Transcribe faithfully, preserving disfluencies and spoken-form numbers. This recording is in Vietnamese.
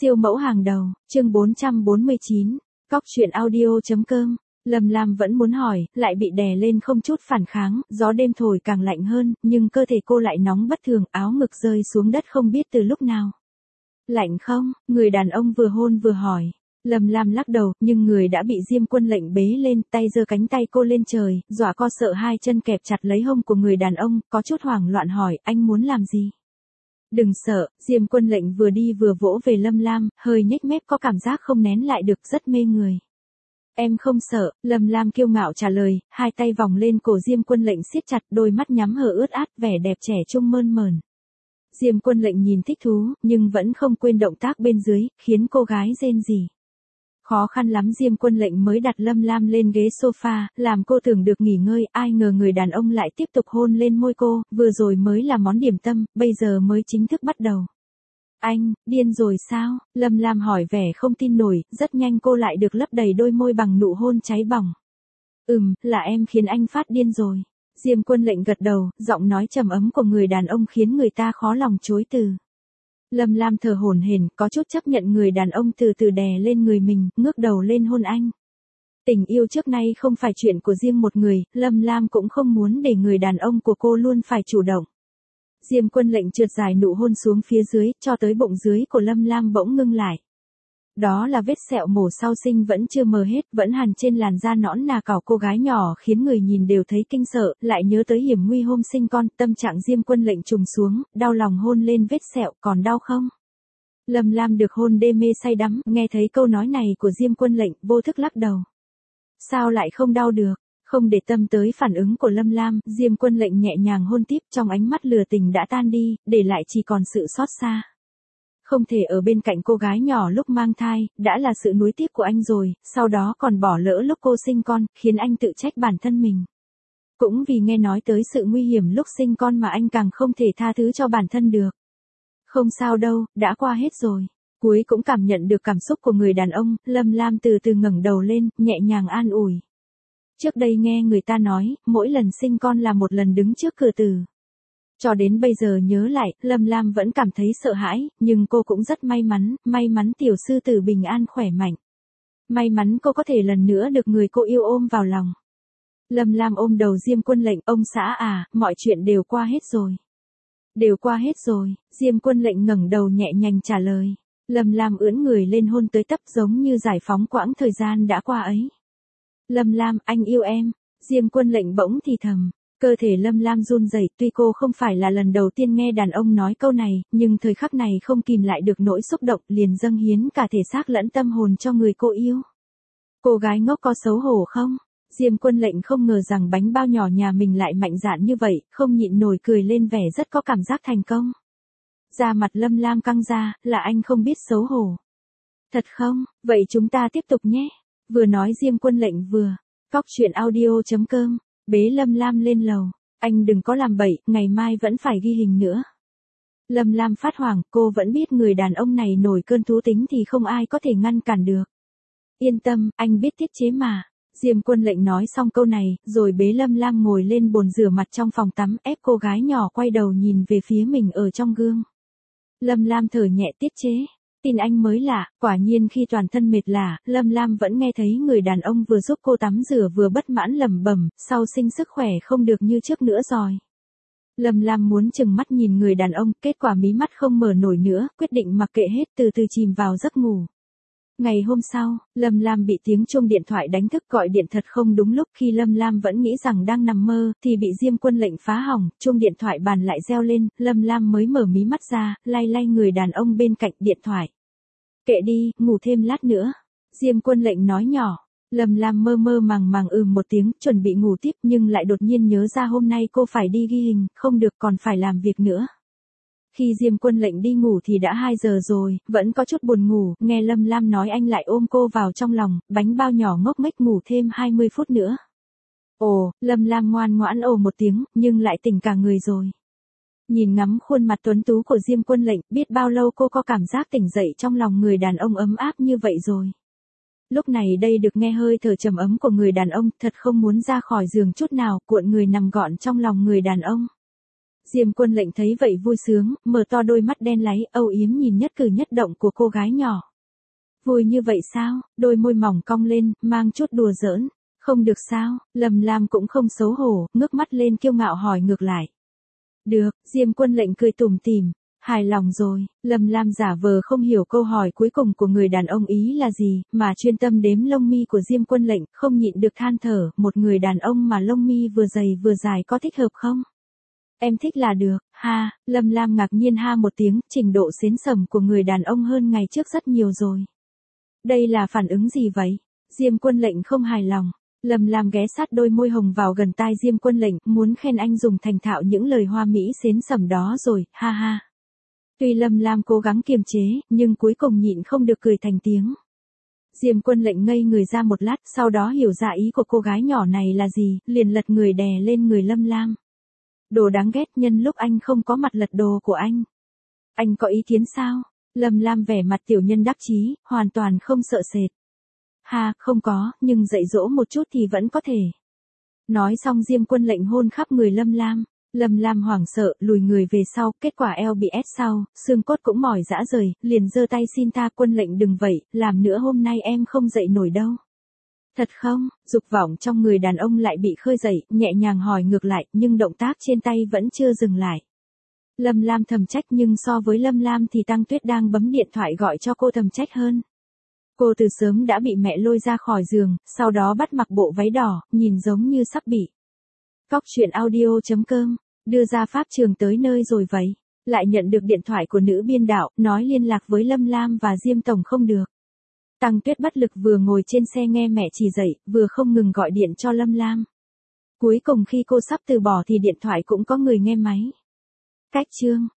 Siêu mẫu hàng đầu, chương bốn trăm bốn mươi chín, cóc truyện audio.com. Lâm Lam vẫn muốn hỏi, lại bị đè lên không chút phản kháng, gió đêm thổi càng lạnh hơn, nhưng cơ thể cô lại nóng bất thường, áo ngực rơi xuống đất không biết từ lúc nào. Lạnh không? Người đàn ông vừa hôn vừa hỏi. Lâm Lam lắc đầu, nhưng người đã bị Diêm Quân Lệnh bế lên, tay giơ cánh tay cô lên trời, dọa co sợ hai chân kẹp chặt lấy hông của người đàn ông, có chút hoảng loạn hỏi, anh muốn làm gì? Đừng sợ, Diêm Quân Lệnh vừa đi vừa vỗ về Lâm Lam, hơi nhếch mép có cảm giác không nén lại được, rất mê người. Em không sợ, Lâm Lam kiêu ngạo trả lời, hai tay vòng lên cổ Diêm Quân Lệnh siết chặt, đôi mắt nhắm hờ ướt át, vẻ đẹp trẻ trung mơn mởn. Diêm Quân Lệnh nhìn thích thú, nhưng vẫn không quên động tác bên dưới, khiến cô gái rên rỉ. Khó khăn lắm Diêm Quân Lệnh mới đặt Lâm Lam lên ghế sofa, làm cô tưởng được nghỉ ngơi, ai ngờ người đàn ông lại tiếp tục hôn lên môi cô, vừa rồi mới là món điểm tâm, bây giờ mới chính thức bắt đầu. Anh, điên rồi sao? Lâm Lam hỏi vẻ không tin nổi, rất nhanh cô lại được lấp đầy đôi môi bằng nụ hôn cháy bỏng. Ừm, là em khiến anh phát điên rồi. Diêm Quân Lệnh gật đầu, giọng nói trầm ấm của người đàn ông khiến người ta khó lòng chối từ. Lâm Lam thở hổn hển, có chút chấp nhận người đàn ông từ từ đè lên người mình, ngước đầu lên hôn anh. Tình yêu trước nay không phải chuyện của riêng một người, Lâm Lam cũng không muốn để người đàn ông của cô luôn phải chủ động. Diêm Quân Lệnh trượt dài nụ hôn xuống phía dưới, cho tới bụng dưới của Lâm Lam bỗng ngưng lại. Đó là vết sẹo mổ sau sinh vẫn chưa mờ hết, vẫn hằn trên làn da nõn nà cào cô gái nhỏ, khiến người nhìn đều thấy kinh sợ, lại nhớ tới hiểm nguy hôm sinh con, tâm trạng Diêm Quân Lệnh trùng xuống, đau lòng hôn lên vết sẹo, còn đau không? Lâm Lam được hôn đê mê say đắm, nghe thấy câu nói này của Diêm Quân Lệnh, vô thức lắc đầu. Sao lại không đau được? Không để tâm tới phản ứng của Lâm Lam, Diêm Quân Lệnh nhẹ nhàng hôn tiếp, trong ánh mắt lừa tình đã tan đi, để lại chỉ còn sự xót xa. Không thể ở bên cạnh cô gái nhỏ lúc mang thai, đã là sự nuối tiếc của anh rồi, sau đó còn bỏ lỡ lúc cô sinh con, khiến anh tự trách bản thân mình. Cũng vì nghe nói tới sự nguy hiểm lúc sinh con mà anh càng không thể tha thứ cho bản thân được. Không sao đâu, đã qua hết rồi. Cuối cũng cảm nhận được cảm xúc của người đàn ông, Lâm Lam từ từ ngẩng đầu lên, nhẹ nhàng an ủi. Trước đây nghe người ta nói, mỗi lần sinh con là một lần đứng trước cửa tử. Cho đến bây giờ nhớ lại, Lâm Lam vẫn cảm thấy sợ hãi, nhưng cô cũng rất may mắn, may mắn tiểu sư tử bình an khỏe mạnh. May mắn cô có thể lần nữa được người cô yêu ôm vào lòng. Lâm Lam ôm đầu Diêm Quân Lệnh, ông xã à, mọi chuyện đều qua hết rồi. Đều qua hết rồi, Diêm Quân Lệnh ngẩng đầu nhẹ nhàng trả lời. Lâm Lam ưỡn người lên hôn tới tấp giống như giải phóng quãng thời gian đã qua ấy. Lâm Lam, anh yêu em. Diêm Quân Lệnh bỗng thì thầm. Cơ thể Lâm Lam run rẩy, tuy cô không phải là lần đầu tiên nghe đàn ông nói câu này, nhưng thời khắc này không kìm lại được nỗi xúc động, liền dâng hiến cả thể xác lẫn tâm hồn cho người cô yêu. Cô gái ngốc có xấu hổ không? Diêm Quân Lệnh không ngờ rằng bánh bao nhỏ nhà mình lại mạnh dạn như vậy, không nhịn nổi cười lên vẻ rất có cảm giác thành công. Da mặt Lâm Lam căng ra, là anh không biết xấu hổ. Thật không? Vậy chúng ta tiếp tục nhé. Vừa nói Diêm Quân Lệnh vừa, cóc truyện audio.com, bế Lâm Lam lên lầu. Anh đừng có làm bậy, ngày mai vẫn phải ghi hình nữa. Lâm Lam phát hoảng, cô vẫn biết người đàn ông này nổi cơn thú tính thì không ai có thể ngăn cản được. Yên tâm, anh biết tiết chế mà. Diêm Quân Lệnh nói xong câu này, rồi bế Lâm Lam ngồi lên bồn rửa mặt trong phòng tắm, ép cô gái nhỏ quay đầu nhìn về phía mình ở trong gương. Lâm Lam thở nhẹ, tiết chế. Tin anh mới lạ, quả nhiên khi toàn thân mệt lả, Lâm Lam vẫn nghe thấy người đàn ông vừa giúp cô tắm rửa vừa bất mãn lẩm bẩm, sau sinh sức khỏe không được như trước nữa rồi. Lâm Lam muốn chừng mắt nhìn người đàn ông, kết quả mí mắt không mở nổi nữa, quyết định mặc kệ hết, từ từ chìm vào giấc ngủ. Ngày hôm sau, Lâm Lam bị tiếng chuông điện thoại đánh thức, gọi điện thật không đúng lúc, khi Lâm Lam vẫn nghĩ rằng đang nằm mơ, thì bị Diêm Quân Lệnh phá hỏng, chuông điện thoại bàn lại reo lên, Lâm Lam mới mở mí mắt ra, lay lay người đàn ông bên cạnh điện thoại. Kệ đi, ngủ thêm lát nữa. Diêm Quân Lệnh nói nhỏ. Lâm Lam mơ mơ màng màng ừm một tiếng, chuẩn bị ngủ tiếp, nhưng lại đột nhiên nhớ ra hôm nay cô phải đi ghi hình, không được, còn phải làm việc nữa. Khi Diêm Quân Lệnh đi ngủ thì đã hai giờ rồi, vẫn có chút buồn ngủ, nghe Lâm Lam nói anh lại ôm cô vào trong lòng, bánh bao nhỏ ngốc nghếch ngủ thêm hai mươi phút nữa. Ồ, Lâm Lam ngoan ngoãn ồ một tiếng, nhưng lại tỉnh cả người rồi. Nhìn ngắm khuôn mặt tuấn tú của Diêm Quân Lệnh, biết bao lâu cô có cảm giác tỉnh dậy trong lòng người đàn ông ấm áp như vậy rồi. Lúc này đây được nghe hơi thở trầm ấm của người đàn ông, thật không muốn ra khỏi giường chút nào, cuộn người nằm gọn trong lòng người đàn ông. Diêm Quân Lệnh thấy vậy vui sướng, mở to đôi mắt đen láy, âu yếm nhìn nhất cử nhất động của cô gái nhỏ. Vui như vậy sao? Đôi môi mỏng cong lên, mang chút đùa giỡn. Không được sao? Lâm Lam cũng không xấu hổ, ngước mắt lên kiêu ngạo hỏi ngược lại. Được, Diêm Quân Lệnh cười tủm tỉm. Hài lòng rồi, Lâm Lam giả vờ không hiểu câu hỏi cuối cùng của người đàn ông ý là gì, mà chuyên tâm đếm lông mi của Diêm Quân Lệnh, không nhịn được than thở, một người đàn ông mà lông mi vừa dày vừa dài có thích hợp không? Em thích là được, ha, Lâm Lam ngạc nhiên ha một tiếng, trình độ xến sẩm của người đàn ông hơn ngày trước rất nhiều rồi. Đây là phản ứng gì vậy? Diêm Quân Lệnh không hài lòng. Lâm Lam ghé sát đôi môi hồng vào gần tai Diêm Quân Lệnh, muốn khen anh dùng thành thạo những lời hoa mỹ xến sẩm đó rồi, ha ha. Tuy Lâm Lam cố gắng kiềm chế, nhưng cuối cùng nhịn không được cười thành tiếng. Diêm Quân Lệnh ngây người ra một lát, sau đó hiểu ra ý của cô gái nhỏ này là gì, liền lật người đè lên người Lâm Lam. Đồ đáng ghét, nhân lúc anh không có mặt lật đồ của anh. Anh có ý kiến sao? Lâm Lam vẻ mặt tiểu nhân đắc chí, hoàn toàn không sợ sệt. Ha, không có, nhưng dạy dỗ một chút thì vẫn có thể. Nói xong Diêm Quân Lệnh hôn khắp người Lâm Lam. Lâm Lam hoảng sợ, lùi người về sau, kết quả eo bị ép sau, xương cốt cũng mỏi rã rời, liền giơ tay xin tha. Quân Lệnh đừng vậy, làm nữa hôm nay em không dậy nổi đâu. Thật không? Dục vọng trong người đàn ông lại bị khơi dậy, nhẹ nhàng hỏi ngược lại, nhưng động tác trên tay vẫn chưa dừng lại. Lâm Lam thầm trách, nhưng so với Lâm Lam thì Tăng Tuyết đang bấm điện thoại gọi cho cô thầm trách hơn. Cô từ sớm đã bị mẹ lôi ra khỏi giường, sau đó bắt mặc bộ váy đỏ, nhìn giống như sắp bị. Cóc truyện audio chấm com, đưa ra pháp trường tới nơi rồi vậy. Lại nhận được điện thoại của nữ biên đạo, nói liên lạc với Lâm Lam và Diêm Tổng không được. Tăng Tuyết bất lực vừa ngồi trên xe nghe mẹ chỉ dạy, vừa không ngừng gọi điện cho Lâm Lam. Cuối cùng khi cô sắp từ bỏ thì điện thoại cũng có người nghe máy. Cách chương.